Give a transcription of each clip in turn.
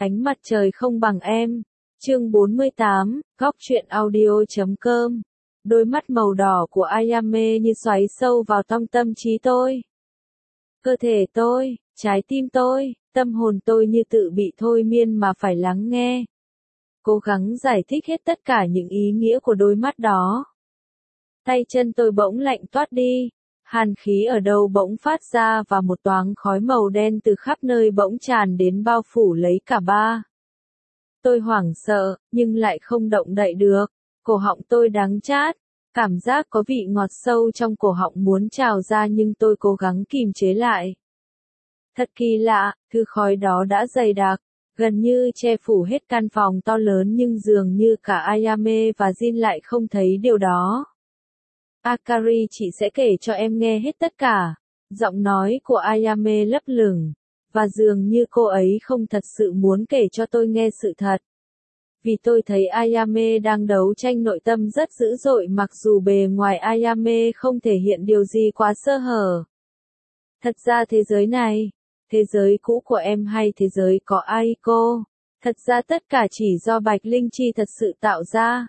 Ánh mặt trời không bằng em. Chương 48, góc truyện audio.com. Đôi mắt màu đỏ của Ayame như xoáy sâu vào trong tâm trí tôi. Cơ thể tôi, trái tim tôi, tâm hồn tôi như tự bị thôi miên mà phải lắng nghe. Cố gắng giải thích hết tất cả những ý nghĩa của đôi mắt đó. Tay chân tôi bỗng lạnh toát đi. Hàn khí ở đầu bỗng phát ra và một toáng khói màu đen từ khắp nơi bỗng tràn đến bao phủ lấy cả ba. Tôi hoảng sợ, nhưng lại không động đậy được. Cổ họng tôi đắng chát. Cảm giác có vị ngọt sâu trong cổ họng muốn trào ra nhưng tôi cố gắng kìm chế lại. Thật kỳ lạ, thứ khói đó đã dày đặc, gần như che phủ hết căn phòng to lớn nhưng dường như cả Ayame và Jin lại không thấy điều đó. Akari, chị sẽ kể cho em nghe hết tất cả. Giọng nói của Ayame lấp lửng, và dường như cô ấy không thật sự muốn kể cho tôi nghe sự thật. Vì tôi thấy Ayame đang đấu tranh nội tâm rất dữ dội mặc dù bề ngoài Ayame không thể hiện điều gì quá sơ hở. Thật ra thế giới này, thế giới cũ của em hay thế giới có Aiko, thật ra tất cả chỉ do Bạch Linh Chi thật sự tạo ra.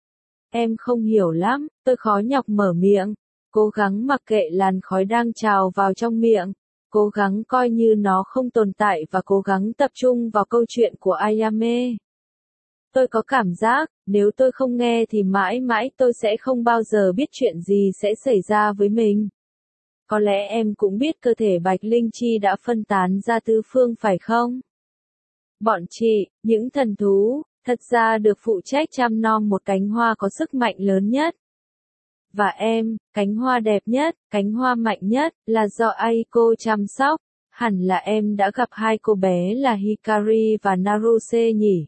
Em không hiểu lắm, tôi khó nhọc mở miệng, cố gắng mặc kệ làn khói đang trào vào trong miệng, cố gắng coi như nó không tồn tại và cố gắng tập trung vào câu chuyện của Ayame. Tôi có cảm giác, nếu tôi không nghe thì mãi mãi tôi sẽ không bao giờ biết chuyện gì sẽ xảy ra với mình. Có lẽ em cũng biết cơ thể Bạch Linh Chi đã phân tán ra tứ phương phải không? Bọn chị, những thần thú, thật ra được phụ trách chăm nom một cánh hoa có sức mạnh lớn nhất. Và em, cánh hoa đẹp nhất, cánh hoa mạnh nhất, là do Aiko chăm sóc. Hẳn là em đã gặp hai cô bé là Hikari và Naruse nhỉ?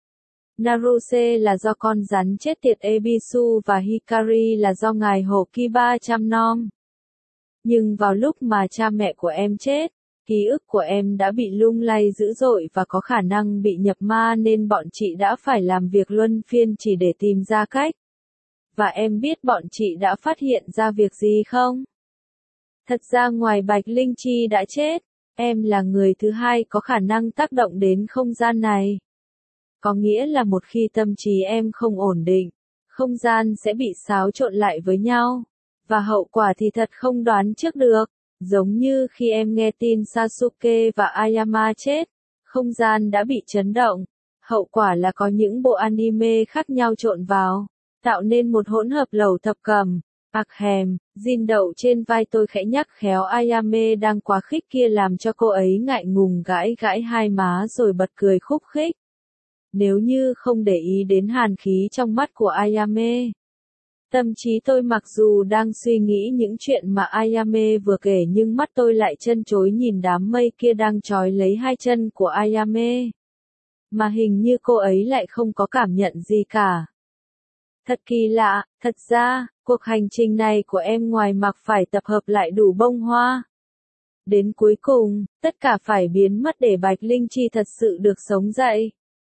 Naruse là do con rắn chết tiệt Ebisu và Hikari là do ngài hổ Kiba chăm nom. Nhưng vào lúc mà cha mẹ của em chết, ký ức của em đã bị lung lay dữ dội và có khả năng bị nhập ma nên bọn chị đã phải làm việc luân phiên chỉ để tìm ra cách. Và em biết bọn chị đã phát hiện ra việc gì không? Thật ra ngoài Bạch Linh Chi đã chết, em là người thứ hai có khả năng tác động đến không gian này. Có nghĩa là một khi tâm trí em không ổn định, không gian sẽ bị xáo trộn lại với nhau. Và hậu quả thì thật không đoán trước được. Giống như khi em nghe tin Sasuke và Ayama chết, không gian đã bị chấn động. Hậu quả là có những bộ anime khác nhau trộn vào, tạo nên một hỗn hợp lẩu thập cẩm. Hèm, Jin đậu trên vai tôi khẽ nhắc khéo Ayame đang quá khích kia làm cho cô ấy ngại ngùng gãi gãi hai má rồi bật cười khúc khích. Nếu như không để ý đến hàn khí trong mắt của Ayame. Tâm trí tôi mặc dù đang suy nghĩ những chuyện mà Ayame vừa kể nhưng mắt tôi lại chân chối nhìn đám mây kia đang trói lấy hai chân của Ayame. Mà hình như cô ấy lại không có cảm nhận gì cả. Thật kỳ lạ, thật ra, cuộc hành trình này của em ngoài mặc phải tập hợp lại đủ bông hoa. Đến cuối cùng, tất cả phải biến mất để Bạch Linh Chi thật sự được sống dậy.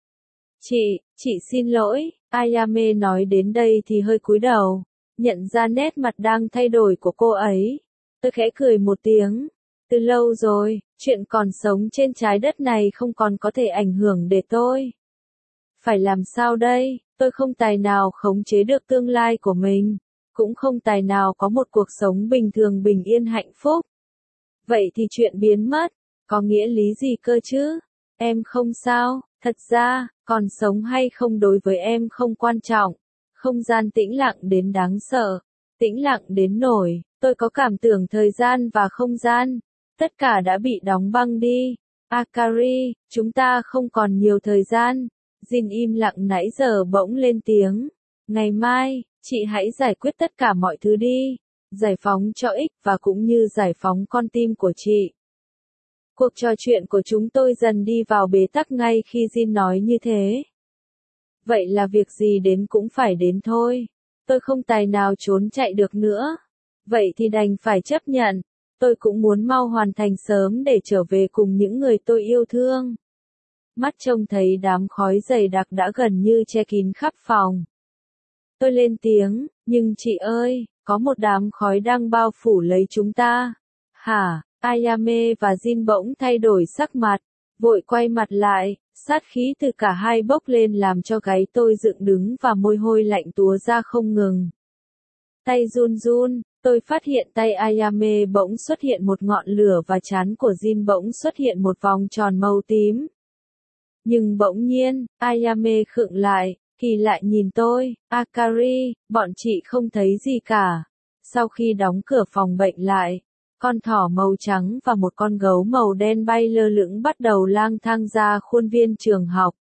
Chị xin lỗi, Ayame nói đến đây thì hơi cúi đầu, nhận ra nét mặt đang thay đổi của cô ấy. Tôi khẽ cười một tiếng. Từ lâu rồi, chuyện còn sống trên trái đất này không còn có thể ảnh hưởng để tôi. Phải làm sao đây, tôi không tài nào khống chế được tương lai của mình, cũng không tài nào có một cuộc sống bình thường bình yên hạnh phúc. Vậy thì chuyện biến mất, có nghĩa lý gì cơ chứ? Em không sao, thật ra, còn sống hay không đối với em không quan trọng. Không gian tĩnh lặng đến đáng sợ, tĩnh lặng đến nổi, tôi có cảm tưởng thời gian và không gian, tất cả đã bị đóng băng đi. Akari, chúng ta không còn nhiều thời gian. Jin im lặng nãy giờ bỗng lên tiếng. Ngày mai, chị hãy giải quyết tất cả mọi thứ đi, giải phóng cho X và cũng như giải phóng con tim của chị. Cuộc trò chuyện của chúng tôi dần đi vào bế tắc ngay khi Jin nói như thế. Vậy là việc gì đến cũng phải đến thôi. Tôi không tài nào trốn chạy được nữa. Vậy thì đành phải chấp nhận. Tôi cũng muốn mau hoàn thành sớm để trở về cùng những người tôi yêu thương. Mắt trông thấy đám khói dày đặc đã gần như che kín khắp phòng. Tôi lên tiếng, nhưng chị ơi, có một đám khói đang bao phủ lấy chúng ta. Hả? Ayame và Jin bỗng thay đổi sắc mặt. Vội quay mặt lại, sát khí từ cả hai bốc lên làm cho gáy tôi dựng đứng và môi hôi lạnh túa ra không ngừng. Tay run run, tôi phát hiện tay Ayame bỗng xuất hiện một ngọn lửa và trán của Jin bỗng xuất hiện một vòng tròn màu tím. Nhưng bỗng nhiên, Ayame khựng lại, kỳ lại nhìn tôi, Akari, bọn chị không thấy gì cả. Sau khi đóng cửa phòng bệnh lại, con thỏ màu trắng và một con gấu màu đen bay lơ lửng bắt đầu lang thang ra khuôn viên trường học.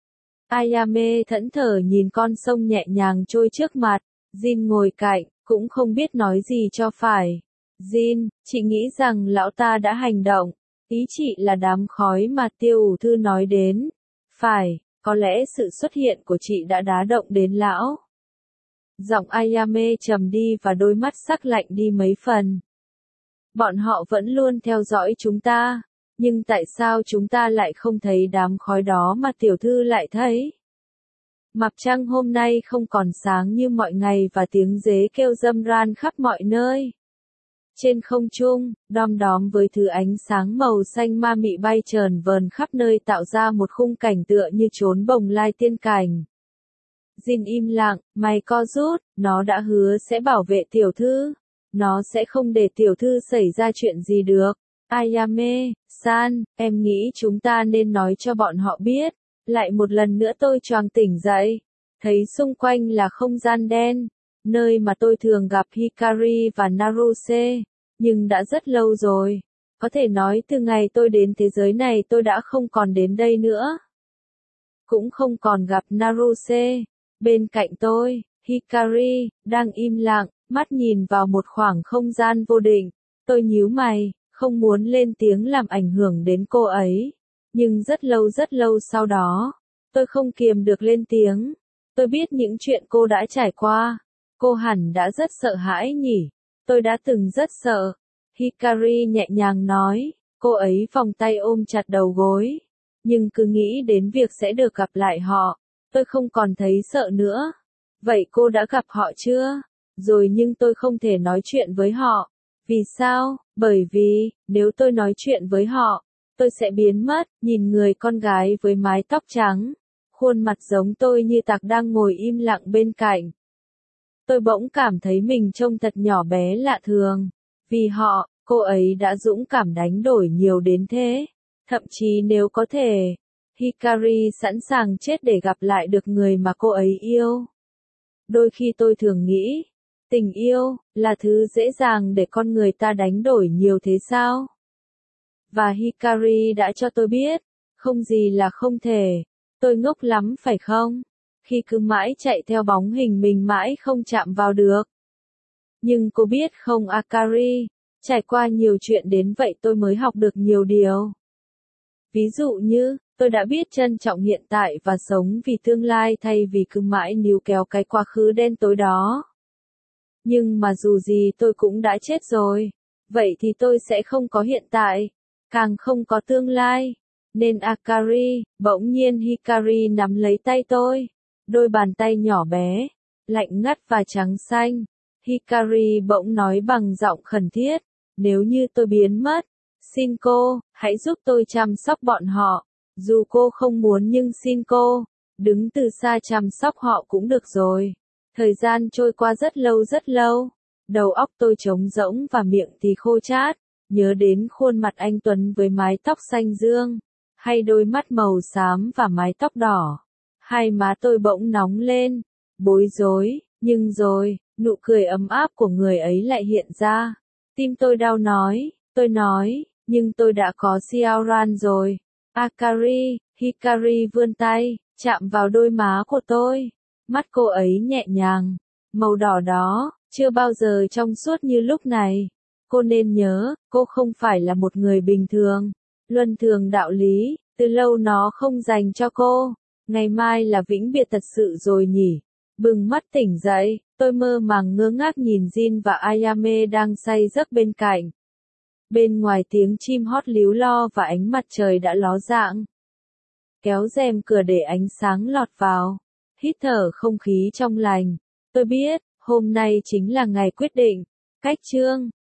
Ayame thẫn thờ nhìn con sông nhẹ nhàng trôi trước mặt, Jin ngồi cạnh, cũng không biết nói gì cho phải. Jin, chị nghĩ rằng lão ta đã hành động, ý chị là đám khói mà Tiêu Ủ Thư nói đến. Phải, có lẽ sự xuất hiện của chị đã đá động đến lão. Giọng Ayame trầm đi và đôi mắt sắc lạnh đi mấy phần. Bọn họ vẫn luôn theo dõi chúng ta, nhưng tại sao chúng ta lại không thấy đám khói đó mà tiểu thư lại thấy? Mặt trăng hôm nay không còn sáng như mọi ngày và tiếng dế kêu râm ran khắp mọi nơi. Trên không trung, đom đóm với thứ ánh sáng màu xanh ma mị bay trờn vờn khắp nơi tạo ra một khung cảnh tựa như chốn bồng lai tiên cảnh. Jin im lặng, mày co rút, nó đã hứa sẽ bảo vệ tiểu thư. Nó sẽ không để tiểu thư xảy ra chuyện gì được. Ayame, san, em nghĩ chúng ta nên nói cho bọn họ biết. Lại một lần nữa tôi choàng tỉnh dậy. Thấy xung quanh là không gian đen. Nơi mà tôi thường gặp Hikari và Naruse. Nhưng đã rất lâu rồi. Có thể nói từ ngày tôi đến thế giới này tôi đã không còn đến đây nữa. Cũng không còn gặp Naruse. Bên cạnh tôi, Hikari, đang im lặng, mắt nhìn vào một khoảng không gian vô định. Tôi nhíu mày, không muốn lên tiếng làm ảnh hưởng đến cô ấy. Nhưng rất lâu sau đó, tôi không kiềm được lên tiếng. Tôi biết những chuyện cô đã trải qua. Cô hẳn đã rất sợ hãi nhỉ. Tôi đã từng rất sợ. Hikari nhẹ nhàng nói, cô ấy vòng tay ôm chặt đầu gối. Nhưng cứ nghĩ đến việc sẽ được gặp lại họ, tôi không còn thấy sợ nữa. Vậy cô đã gặp họ chưa? Rồi nhưng tôi không thể nói chuyện với họ. Vì sao? Bởi vì, nếu tôi nói chuyện với họ, tôi sẽ biến mất. Nhìn người con gái với mái tóc trắng, khuôn mặt giống tôi như tạc đang ngồi im lặng bên cạnh. Tôi bỗng cảm thấy mình trông thật nhỏ bé lạ thường. Vì họ, cô ấy đã dũng cảm đánh đổi nhiều đến thế. Thậm chí nếu có thể, Hikari sẵn sàng chết để gặp lại được người mà cô ấy yêu. Đôi khi tôi thường nghĩ, tình yêu là thứ dễ dàng để con người ta đánh đổi nhiều thế sao? Và Hikari đã cho tôi biết, không gì là không thể. Tôi ngốc lắm phải không? Khi cứ mãi chạy theo bóng hình mình mãi không chạm vào được. Nhưng cô biết không Akari, trải qua nhiều chuyện đến vậy tôi mới học được nhiều điều. Ví dụ như, tôi đã biết trân trọng hiện tại và sống vì tương lai thay vì cứ mãi níu kéo cái quá khứ đen tối đó. Nhưng mà dù gì tôi cũng đã chết rồi. Vậy thì tôi sẽ không có hiện tại, càng không có tương lai. Nên Akari, bỗng nhiên Hikari nắm lấy tay tôi. Đôi bàn tay nhỏ bé, lạnh ngắt và trắng xanh. Hikari bỗng nói bằng giọng khẩn thiết, nếu như tôi biến mất, xin cô, hãy giúp tôi chăm sóc bọn họ. Dù cô không muốn nhưng xin cô, đứng từ xa chăm sóc họ cũng được rồi. Thời gian trôi qua rất lâu. Đầu óc tôi trống rỗng và miệng thì khô chát. Nhớ đến khuôn mặt anh Tuấn với mái tóc xanh dương, hay đôi mắt màu xám và mái tóc đỏ. Hai má tôi bỗng nóng lên, bối rối, nhưng rồi, nụ cười ấm áp của người ấy lại hiện ra. Tim tôi đau tôi nói, nhưng tôi đã có Xiaoran rồi. Akari, Hikari vươn tay, chạm vào đôi má của tôi. Mắt cô ấy nhẹ nhàng, màu đỏ đó, chưa bao giờ trong suốt như lúc này. Cô nên nhớ, cô không phải là một người bình thường. Luân thường đạo lý, từ lâu nó không dành cho cô. Ngày mai là vĩnh biệt thật sự rồi nhỉ. Bừng mắt tỉnh dậy, tôi mơ màng ngơ ngác nhìn Jin và Ayame đang say giấc bên cạnh. Bên ngoài tiếng chim hót líu lo và ánh mặt trời đã ló dạng. Kéo rèm cửa để ánh sáng lọt vào. Hít thở không khí trong lành. Tôi biết, hôm nay chính là ngày quyết định. Cách chương